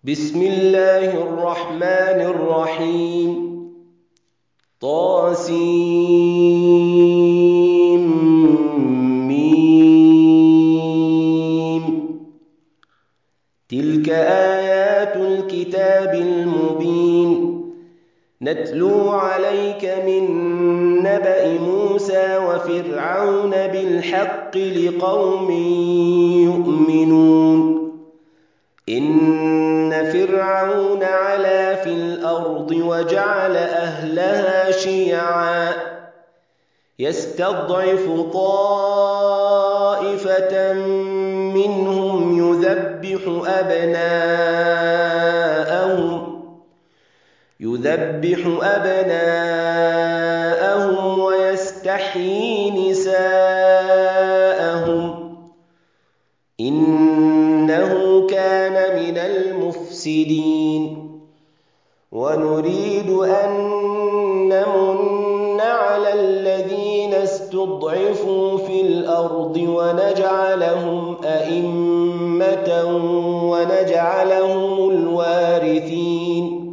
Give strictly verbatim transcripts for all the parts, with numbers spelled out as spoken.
بسم الله الرحمن الرحيم. طاسيم. تلك آيات الكتاب المبين نتلو عليك من نبأ موسى وفرعون بالحق لقوم يؤمنون. إن فرعون علا في الأرض وجعل أهلها شيعا يستضعف طائفة منهم يذبح أبناءهم يذبح أبناءهم ويستحيي نساءهم إنه كان من المفسدين. ونريد أن نمن على الذين استضعفوا في الأرض ونجعلهم أئمة ونجعلهم الوارثين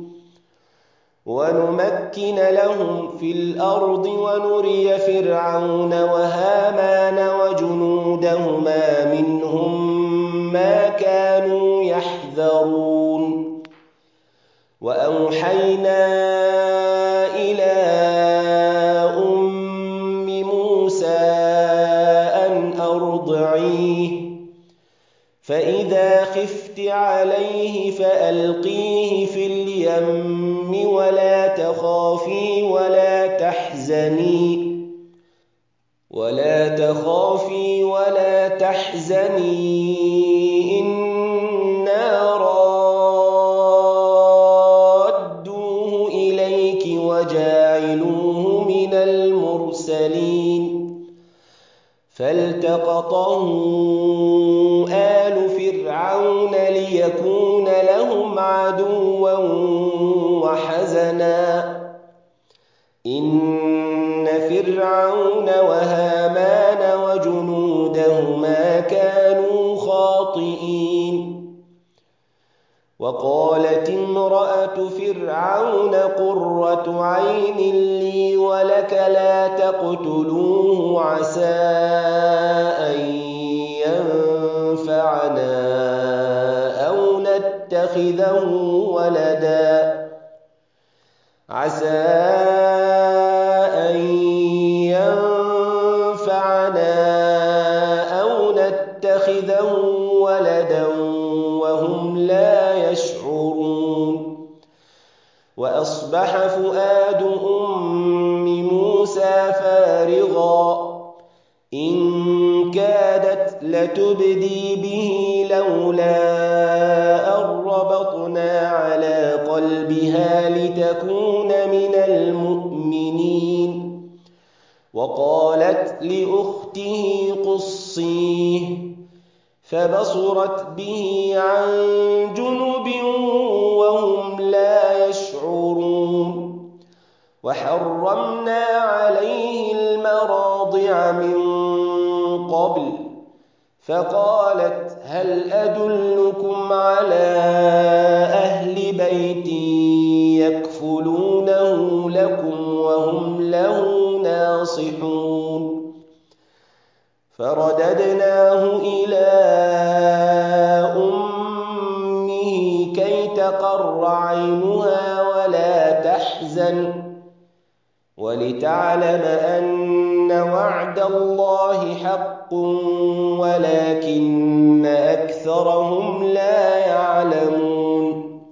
ونمكن لهم في الأرض ونري فرعون وهامان وجنودهما منهم ما كانوا يحذرون. وأوحينا إلى أم موسى أن أرضعيه فإذا خفت عليه فألقيه في اليم ولا تخافي ولا تحزني ولا تخافي ولا تحزني إنا رادوه إليك وجاعلوه من المرسلين. فالتقطه آل فرعون ليكون لهم عدوا وحزنا إن فرعون وهامان وجنودهما كانوا خاطئين. وقالت امرأة فرعون قرة عين لي ولك لا تقتلوه عسى أن ينفعنا أو نتخذه ولدا عسى أن ينفعنا أو نتخذه ولدا وهم لا يشعرون. وأصبح فؤاد أم موسى فارغا إن كادت لتبدي به لولا أن ربطنا على قلبها لتكون من المؤمنين. وقالت لأخته قصيه فبصرت به عن جنب وهم لا يشعرون. وحرمنا عليه المراضع من قبل فقالت هل أدلكم على أهل بيت يكفلونه لكم وهم له ناصحون. فرددناه إلى أمه كي تقر عينها ولا تحزن ولتعلم أن وعد الله حق ولكن أكثرهم لا يعلمون.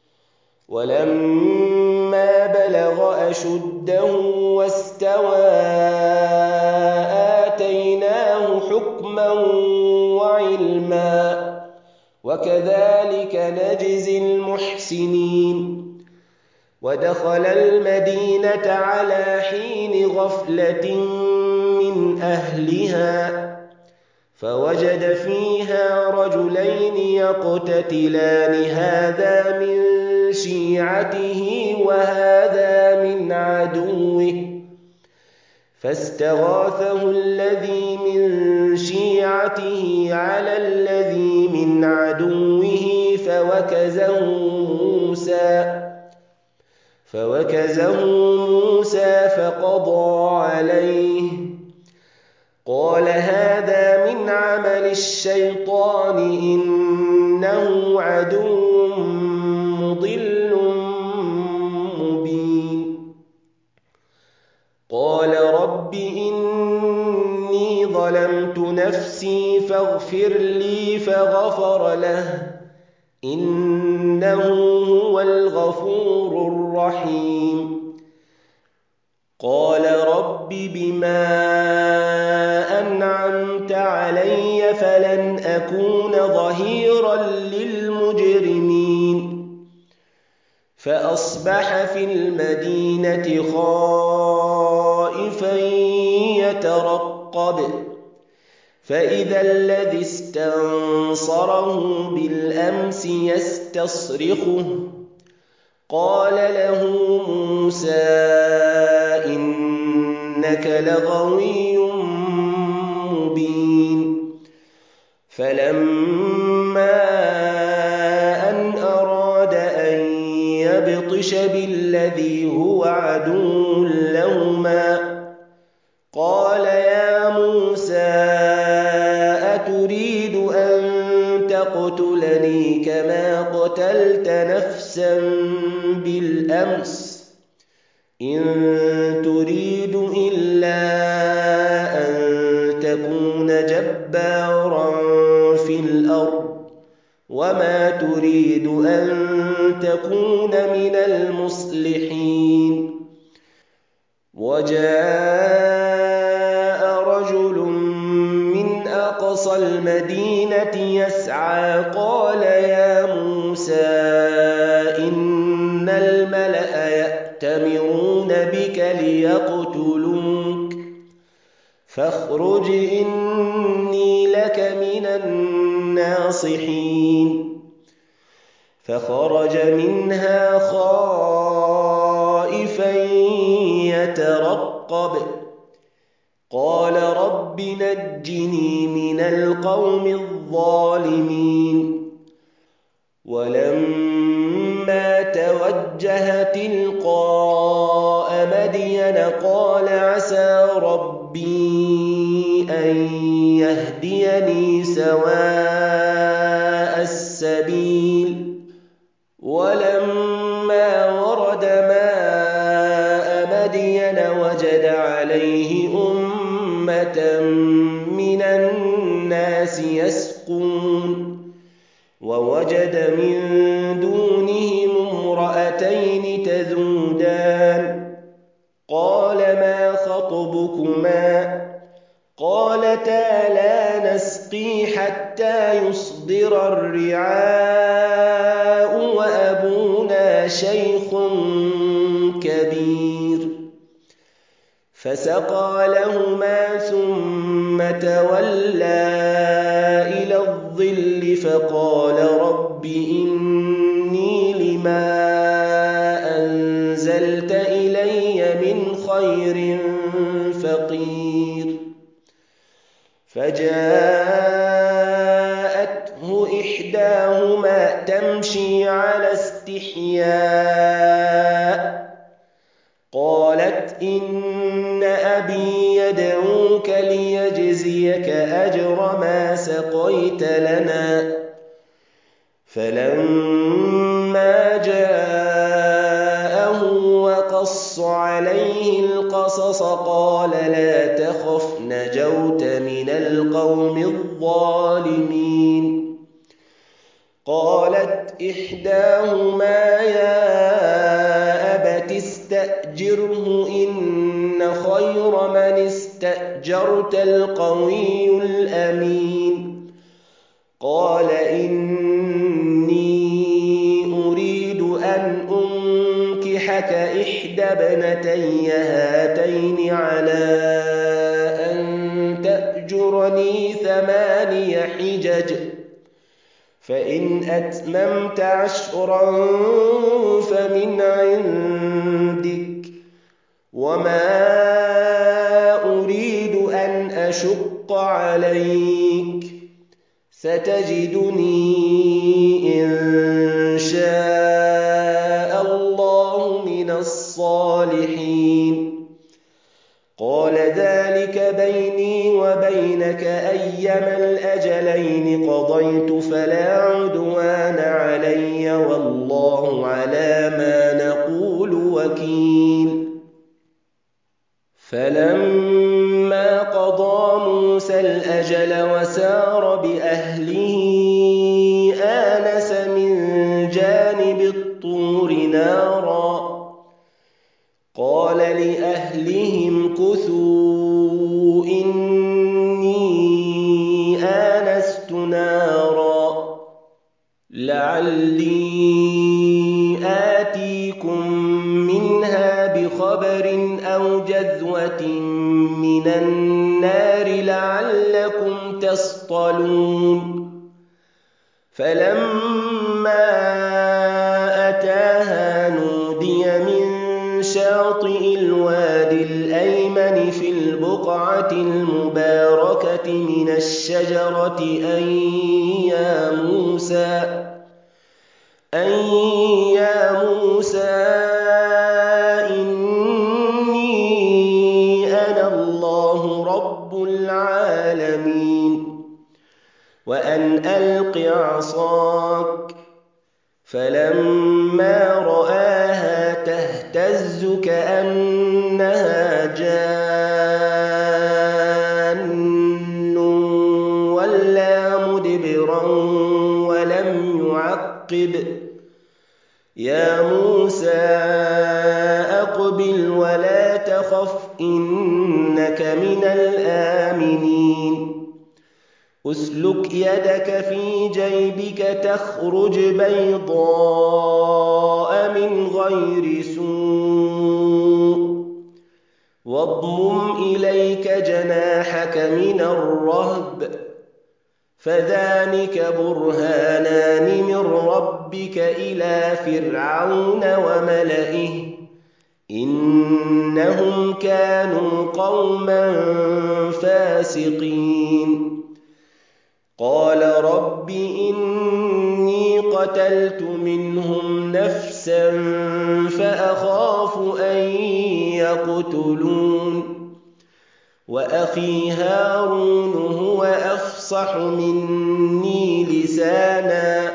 ولما بلغ أشده واستوى آتيناه حكما وعلما وكذلك نجزي المحسنين. ودخل المدينة على حين غفلة من أهلها فوجد فيها رجلين يقتتلان هذا من شيعته وهذا من عدوه فاستغاثه الذي من شيعته على الذي من عدوه فوكزه موسى فوكزه موسى فقضى عليه قال هذا من عمل الشيطان إنه عدو مضل مبين قال رب إني ظلمت نفسي فاغفر لي فغفر له إنه هو الغفور الرحيم قال رب بما أنعمت علي فلن أكون ظهيرا للمجرمين فأصبح في المدينة خائفا يترقب فإذا الذي استنصره بالأمس يستصرخه قال له موسى إنك لغوي مبين فلما أن أراد أن يبطش بالذي هو عدو لهما قال يا موسى أتريد أن تقتلني كما قتلت نفسا بالأمس إن تريد إلا أن تكون جبارا في الأرض وما تريد أن تكون من المصلحين وجاء رجل من أقصى المدينة يسعى قال يا موسى إن الملأ يأتمرون بك ليقتلوك فاخرج إني لك من الناصحين فخرج منها خائفا يترقب قال رب نجني من القوم الظالمين ولما توجه تلقاء مدين قال عسى ربي أن يهديني سواء السبيل ولما ورد ماء مدين وجد عليه أمة من الناس يسقون ووجد من دونهم امرأتين تذودان قال ما خطبكما قالتا لا نسقي حتى يصدر الرعاء وأبونا شيخ كبير فسقى لهما ثم تولى إلى الظل فقال رب إني لما أنزلت إلي من خير فقير فجاءته إحداهما تمشي على استحياء قالت إن أبي يدعوك ليجزيك أجر ما سقيت لنا فلما جاءه وقص عليه القصص قال لا تخف نجوت من القوم الظالمين قالت إحداهما يا أبت استأجره إن خير من استأجرت القوي الأمين قال إني أريد أن أنكحك إحدى ابنتي هاتين على أن تأجرني ثماني حجج فإن أتممت عشرا فمن عندك وما أريد أن أشق عليك ستجدني إن شاء الله من الصالحين. قال ذلك بيني وبينك أيما الأجلين قضيت فلا عدوان علي والله على ما نقول وكيل. فلما قضى موسى الأجل وسار بأهله آنس من جانب الطور نارا قال لأهلهم كثوا إني آنست نارا لعلي آتيكم منها بخبر أو جذوة من النار لعلكم تصطلون. فلما أتاها نودي من شاطئ الوادي الأيمن في البقعة المباركة من الشجرة أن يا موسى أن يا موسى إني أنا الله رب العالمين وأن ألق عصاك. فلما رآها تهتز كأنها جان ولا مدبرا ولم يعقب. يا موسى أقبل ولا تخف إنك من الآمنين. أسلك يدك في جيبك تخرج بيضاء من غير سوء واضمم إليك جناحك من الرهب فذلك برهانان من ربك إلى فرعون وملئه إنهم كانوا قوما فاسقين. قال رب إني قتلت منهم نفسا فأخاف أن يقتلون وأخي هارون هو أفصح مني لسانا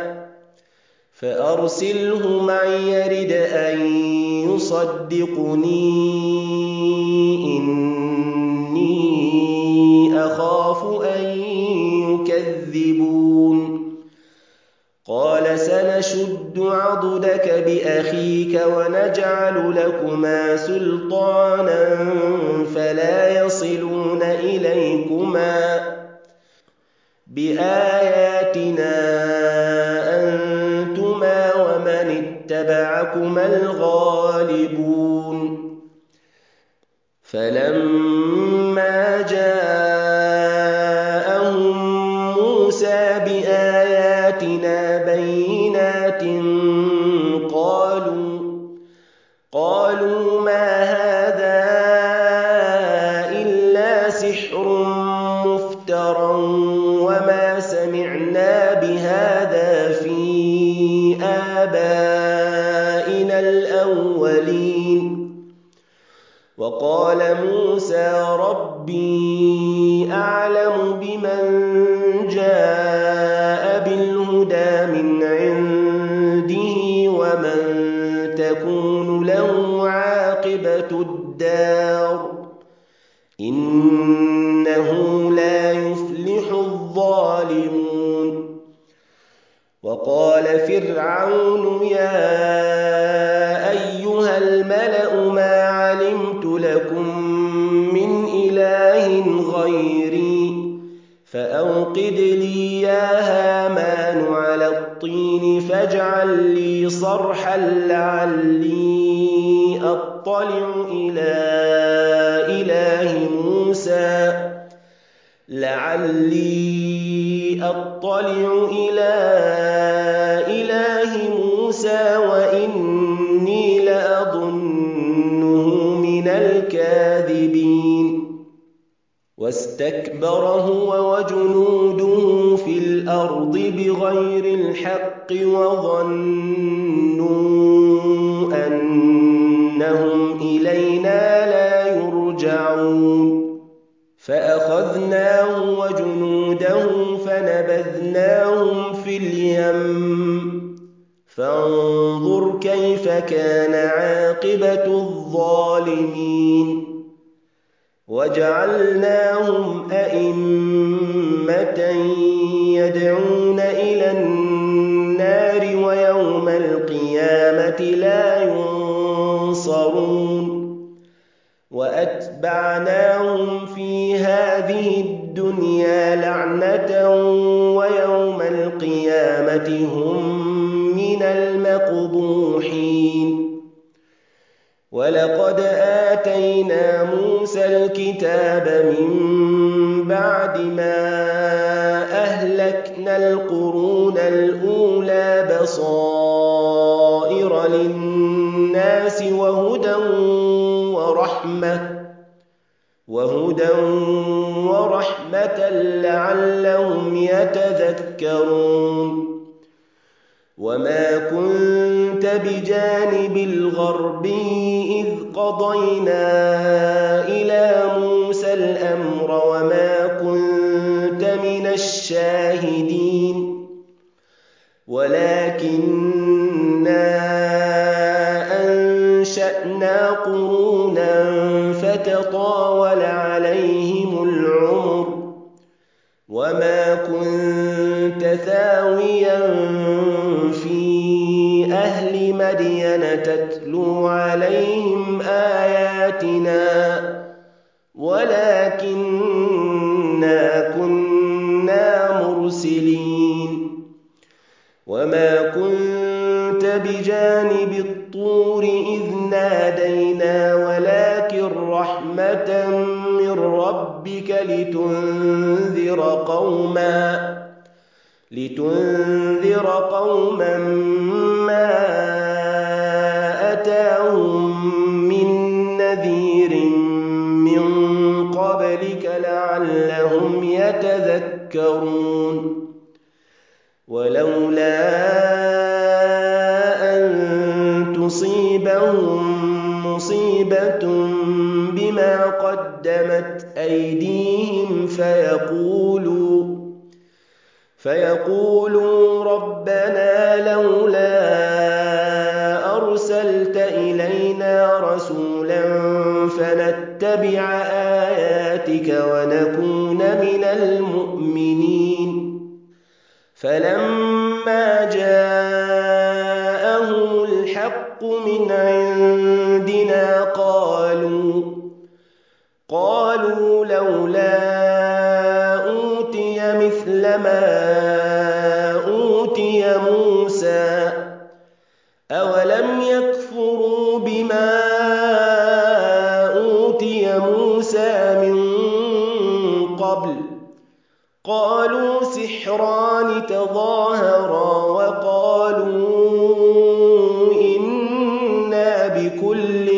فأرسله معي يرد أن يصدقني إني أخاف أن يكذبون. قال سنشد عضدك بأخيك ونجعل لكما سلطانا فلا يصلون إليكما بآياتنا أنتما ومن اتبعكما الغالبون. فلما جاءهم موسى بآياتنا بينات قالوا قالوا ما هذا إلا سحر مفترى وما سمعنا بهذا في آبائنا الأولين. وقال موسى ربي أعلم بمن جاء بالهدى من عنده ومن تكون له عاقبة الدار إنه لا يفلح الظالمون. وقال فرعون يا أيها الملأ ما علمت لكم من إله غيري فأوقد لي يا هامان على الطين فاجعل لي صرحا لعلي أطلع إلى إله موسى لعلي أطلع إلى إله موسى وإني لأظنه من الكاذبين. واستكبر هو وجنوده في الأرض بغير الحق وظنوا أنهم إلينا لا يرجعون فأخذناه وجنوده فنبذناهم في اليم فانظر كيف كان عاقبة الظالمين وجعلناهم أئمة يدعون إلى النار ويوم القيامة لا ينصرون وأتبعناهم في هذه الدنيا لعنة ويوم القيامة هم من المقبوحين ولقد آتينا موسى الكتاب من بعد ما أهلكنا القرون الأولى بصائر للناس وهدى ورحمة وهدى ورحمة لعلهم يتذكرون وما كنت بجانب الغربي إذ قضينا إلى موسى الأمر وما كنت من الشاهدين ولكننا أنشأنا قرونا فتطاول عليهم العمر وما كنت ثاويا في أهل مدين تتلو عليهم آياتنا ولكننا كنا مرسلين وما كنت بجانب الطور إذ نادينا ولكن رحمة من ربك لتنذر قوما لتنذر قوما ما أتاهم من نذير من قبلك لعلهم يتذكرون ولولا أن تصيبهم مصيبة بما قدمت أيديهم فيقولوا فيقولوا ربنا لولا أرسلت إلينا رسولا فنتبع آياتك ونكون من المؤمنين فلما جاءهم الحق من عندنا قالوا قالوا لولا أوتي مثل ما أوتي موسى أولم يكفروا بما أوتي موسى من قبل قالوا سحران تظاهرا وقالوا إنا بكل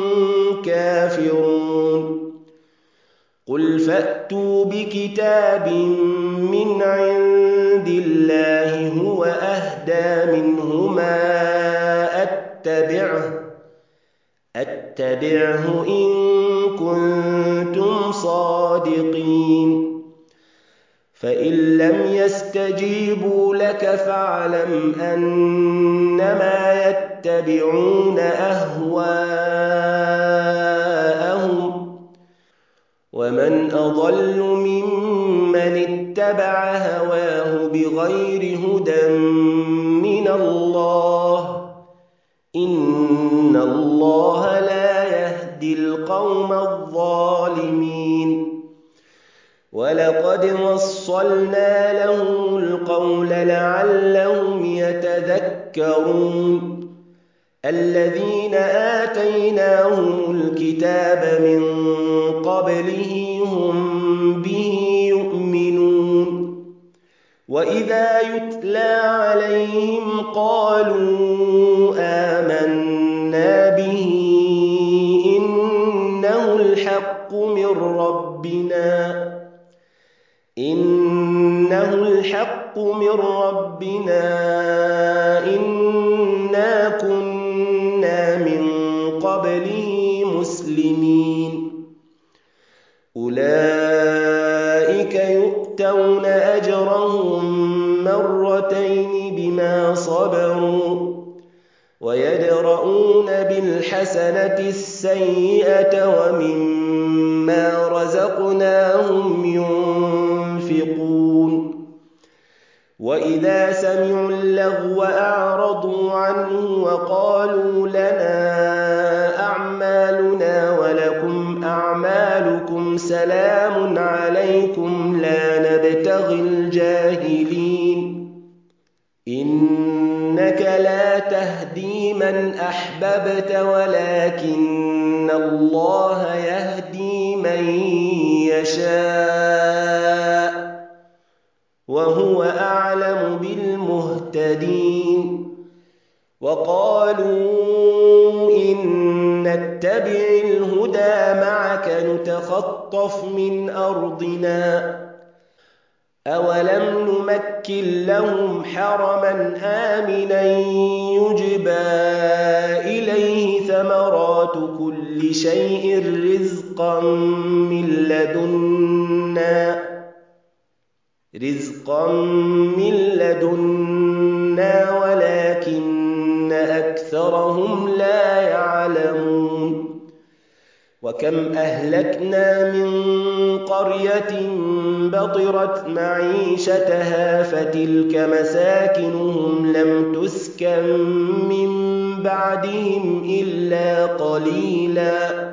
كافرون قل فأتوا بكتاب من عند الله هو أهدى منهما أتبعه أتبعه إن كنتم صادقين فإن لم يستجيبوا لك فاعلم أنما يتبعون أهواءهم ومن أضل ممن اتبع هواه بغير هدى من الله إن الله لا يهدي القوم الظالمين ولقد وصلنا لهم القول لعلهم يتذكرون الذين آتيناهم الكتاب من قبله هم به يؤمنون وإذا يتلى عليهم قالوا آمنا به إنه الحق من ربنا الحق من ربنا إنا كنا من قبله مسلمين أولئك يؤتون أجرهم مرتين بما صبروا ويدرؤون بالحسنة السيئة ومما رزقناهم ينفقون وإذا سمعوا اللغو أعرضوا عنه وقالوا لنا أعمالنا ولكم أعمالكم سلام عليكم لا نبتغي الجاهلين إنك لا تهدي من أحببت ولكن الله يهدي من يشاء وهو أعلم بالمهتدين وقالوا إن نتبع الهدى معك نتخطف من أرضنا أولم نمكن لهم حرما آمنا يجبى إليه ثمرات كل شيء رزقا من لدنا رزقا من لدنا ولكن أكثرهم لا يعلمون وكم أهلكنا من قرية بطرت معيشتها فتلك مساكنهم لم تسكن من بعدهم إلا قليلا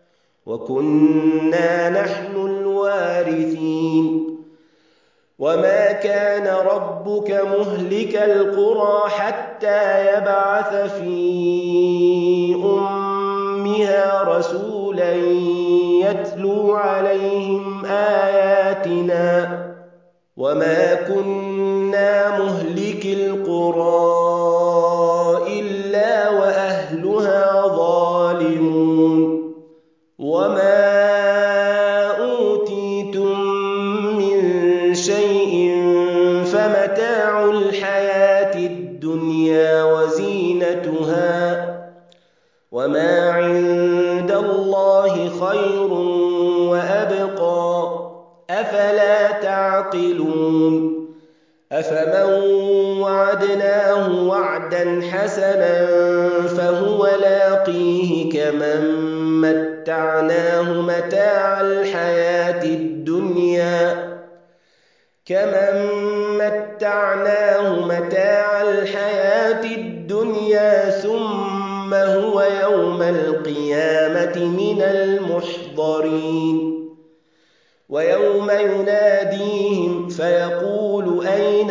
وكنا نحن الوارثين وما كان ربك مهلك القرى حتى يبعث في أمها رسولا يتلو عليهم آياتنا وما كنا مهلك القرى إلا وأهلها ظالمون وما أوتيتم من شيء فمتاع الحياة الدنيا وزينتها وما عند الله خير وأبقى أفلا تعقلون أفمن وعدناه وعدا حسنا فهو لاقيه كمن متعناه متاع الحياة الدنيا كمن متعناه متاع الحياة الدنيا ثم هو يوم القيامة من المحضرين ويوم يناديهم فيقول أين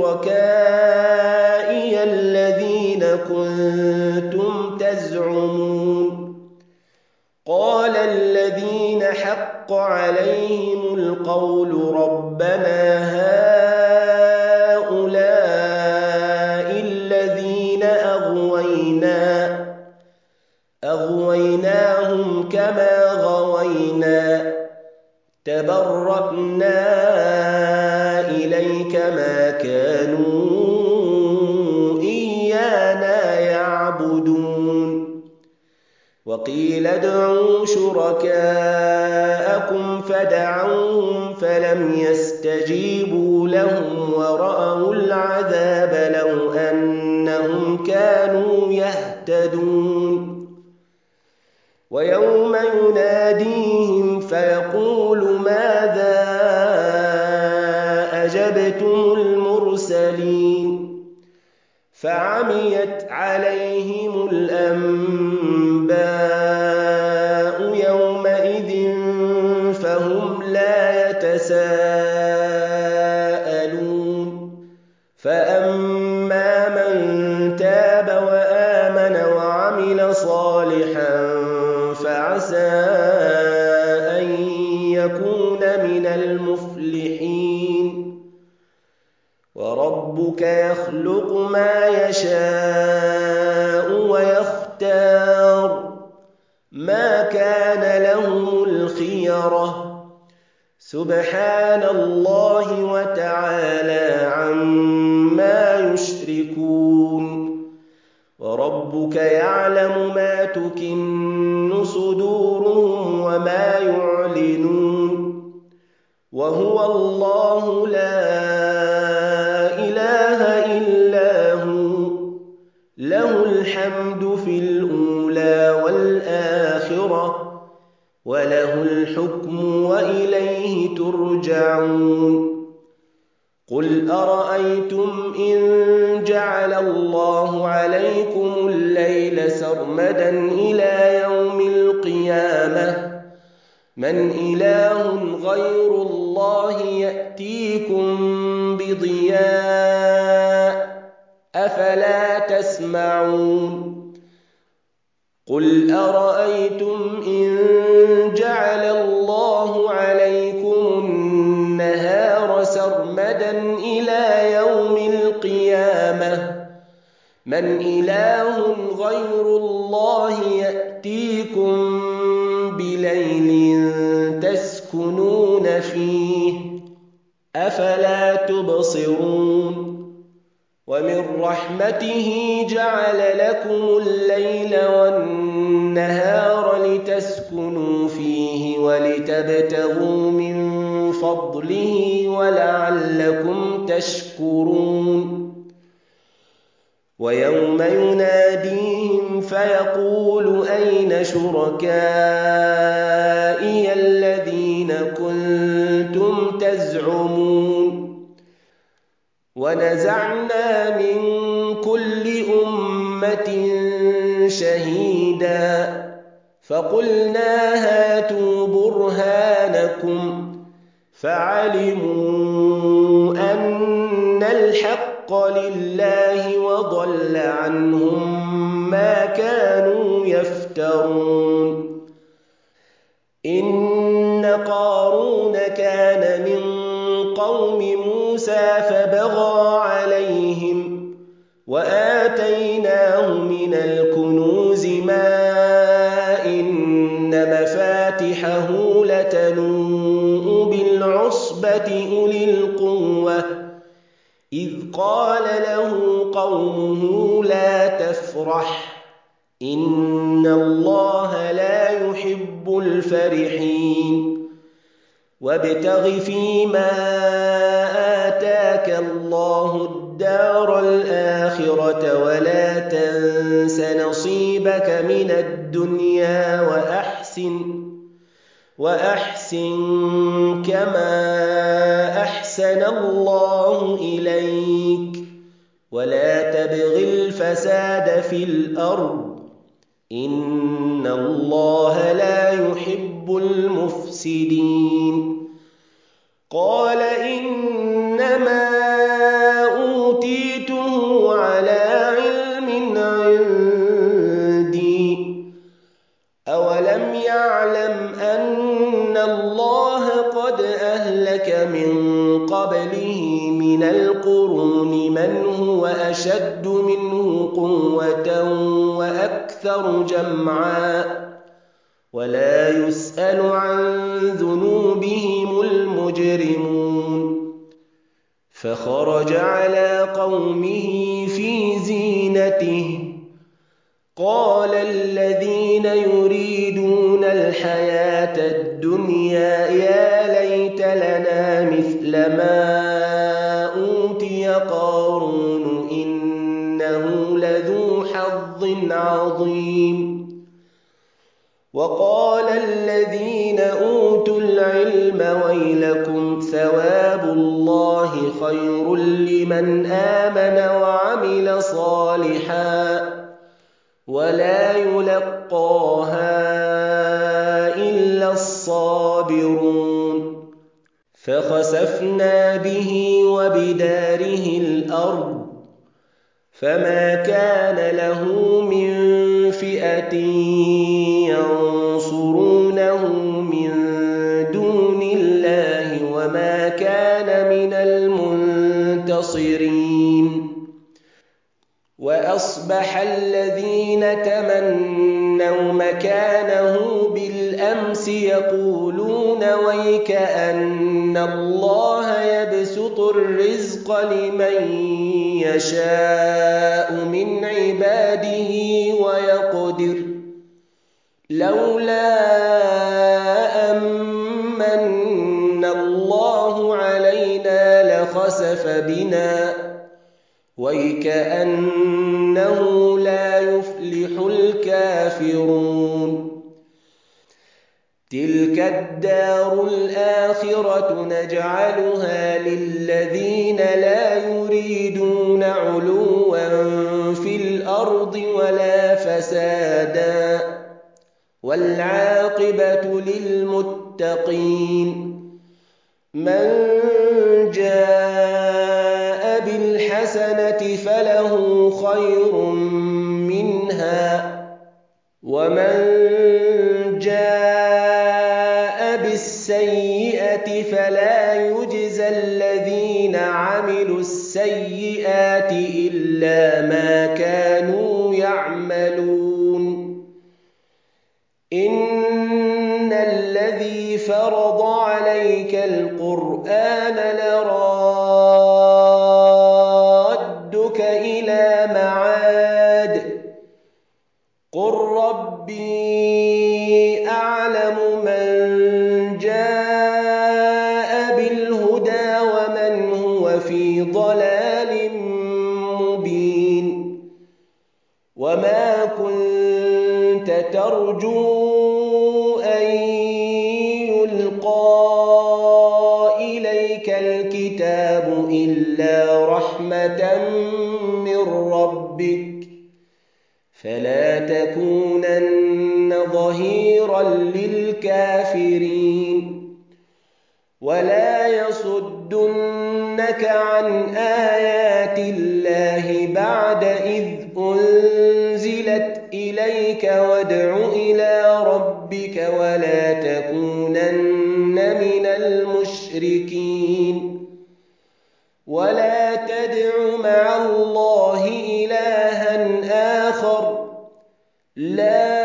شركائي الذين كنتم تزعمون قال الذين حق عليهم القول ربنا هؤلاء الذين أغوينا أغويناهم كما غوينا تبرأنا إليك ما كانوا إيانا يعبدون وقيل ادعوا شركاءكم فدعوهم فلم يستجيبوا لهم ورأوا العذاب لو أنهم كانوا يهتدون ويوم يناديهم فيقول ماذا أجبتم المرسلين فعميت عليهم الأنباء يومئذ فهم لا يتساءلون فأما من تاب وآمن وعمل صالحا فعسى أن يكون من المفلحين وربك يخلق ما يشاء ويختار ما كان لهم الخيرة سبحان الله وتعالى وربك يعلم ما تكن صدورهم وما يعلنون وهو الله لا إله إلا هو له الحمد في الأولى والآخرة وله الحكم وإليه ترجعون قل أرأيتم إن جعل الله عليكم الليل سرمدا إلى يوم القيامة من إله غير الله يأتيكم بضياء أفلا تسمعون قل أرأيتم إن جعل الله عليكم النهار سرمدا إلى يوم القيامة من إله غير الله يأتيكم بليل تسكنون فيه أفلا تبصرون ومن رحمته جعل لكم الليل والنهار لتسكنوا فيه ولتبتغوا من فضله ولعلكم تشكرون ويوم يناديهم فيقول أين شركائي الذين كنتم تزعمون ونزعنا من كل أمة شهيدا فقلنا هاتوا برهانكم فعلموا أن الحق لله وضل عنهم ما كانوا يفترون إن قارون كان من قوم موسى فبغى عليهم وآتيناه من الكنوز ما إن مفاتحه لتنوء بالعصبة أولي القوة إذ قال له قومه لا تفرح إن الله لا يحب الفرحين وابتغ فيما آتاك الله الدار الآخرة ولا تنس نصيبك من الدنيا وأحسن وأحسن كما أحسن الله إليك ولا تبغ الفساد في الأرض إن الله لا يحب المفسدين قال إنما أوتيته على علم عندي أولم يعلم أن الله قد أهلك من قبله من القرون من هو أشد منه قوة وأكثر جمعا ولا يسأل عن ذنوبهم المجرمون فخرج على قومه في زينته قال الذين يريدون الحياة الدنيا يا ليت لنا مثل ما أوتي قارون إنه لذو حظ عظيم وقال الذين أوتوا العلم ويلكم ثواب الله خير لمن آمن وعمل صالحا ولا يلقاها إلا الصابرون فخسفنا به وبداره الأرض فما كان له من فئة ينصرونه من دون الله وما كان من المنتصرين وأصبح أصبح الذين تمنوا مكانه بالأمس يقولون ويك أن الله يبسط الرزق لمن يشاء من عباده ويقدر لولا أمن الله علينا لخسف بنا ويكأنه لا يفلح الكافرون تلك الدار الآخرة نجعلها للذين لا يريدون علوا في الأرض ولا فسادا والعاقبة للمتقين من جاء بالحسنة فله خير منها ومن جاء بالسيئة فلا يجزى الذين عملوا السيئات إلا ما كانوا يعملون إن الذي فرض عليك القرآن لرادك إلى معاد قل ربي أعلم من جاء بالهدى ومن هو في ضلال مبين وما كنت ترجو أن يلقى إليك الكتاب إلا رحمة من ربك فلا تكونن ظهيرا للكافرين ولا يصدنك عن آيات الله بعد إذ أنزلت إليك وادع إلى ربك ولا تكونن من المشركين ولا تدع مع الله إلها آخر لا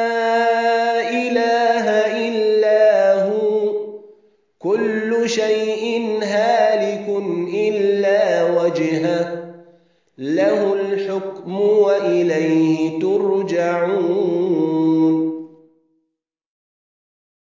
إله إلا هو كل شيء هالك إلا وجهه له الحكم وإليه ترجعون